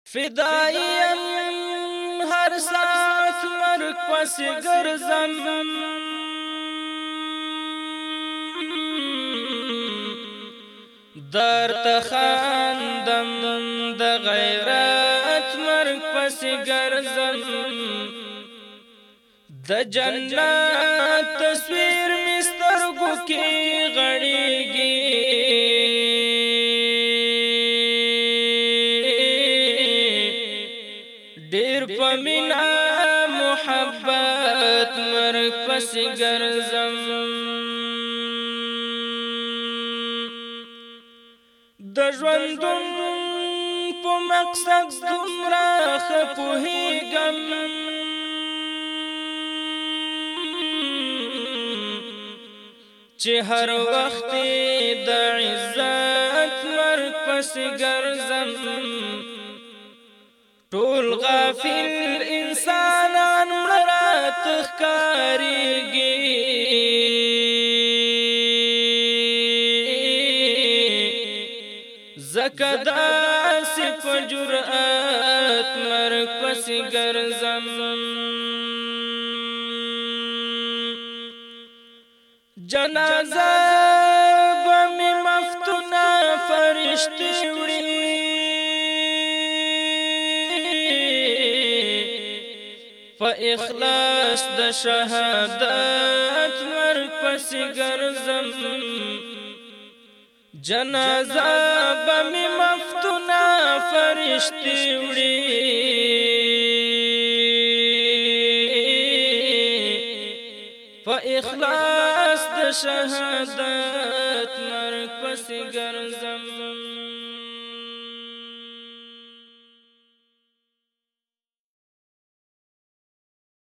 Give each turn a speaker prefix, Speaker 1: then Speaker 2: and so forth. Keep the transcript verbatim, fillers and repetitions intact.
Speaker 1: فدائیم هر ساعت مرگ پس گرزم در تخاندم د غیرت مرگ پس گرزم د جنت تصویر مسترگو کی غړیږي ډیر پمینا محبت مرگ پس گرزم د ژوندون په مقصد دومره ښه پوهیږم چې هر وخت د عزت مرگ پس گرزم ټول غافل انسانان مړه تخکاریږي زکه داسې په جرأت مرگ پس گرزم جنازه به می مفتونه فرشتي وړي په اخلاص د شهادت مرگ پس گرزم جنازه به می مفتونه فرشتي وړي په اخلاص د شهادت مرگ پس گرزم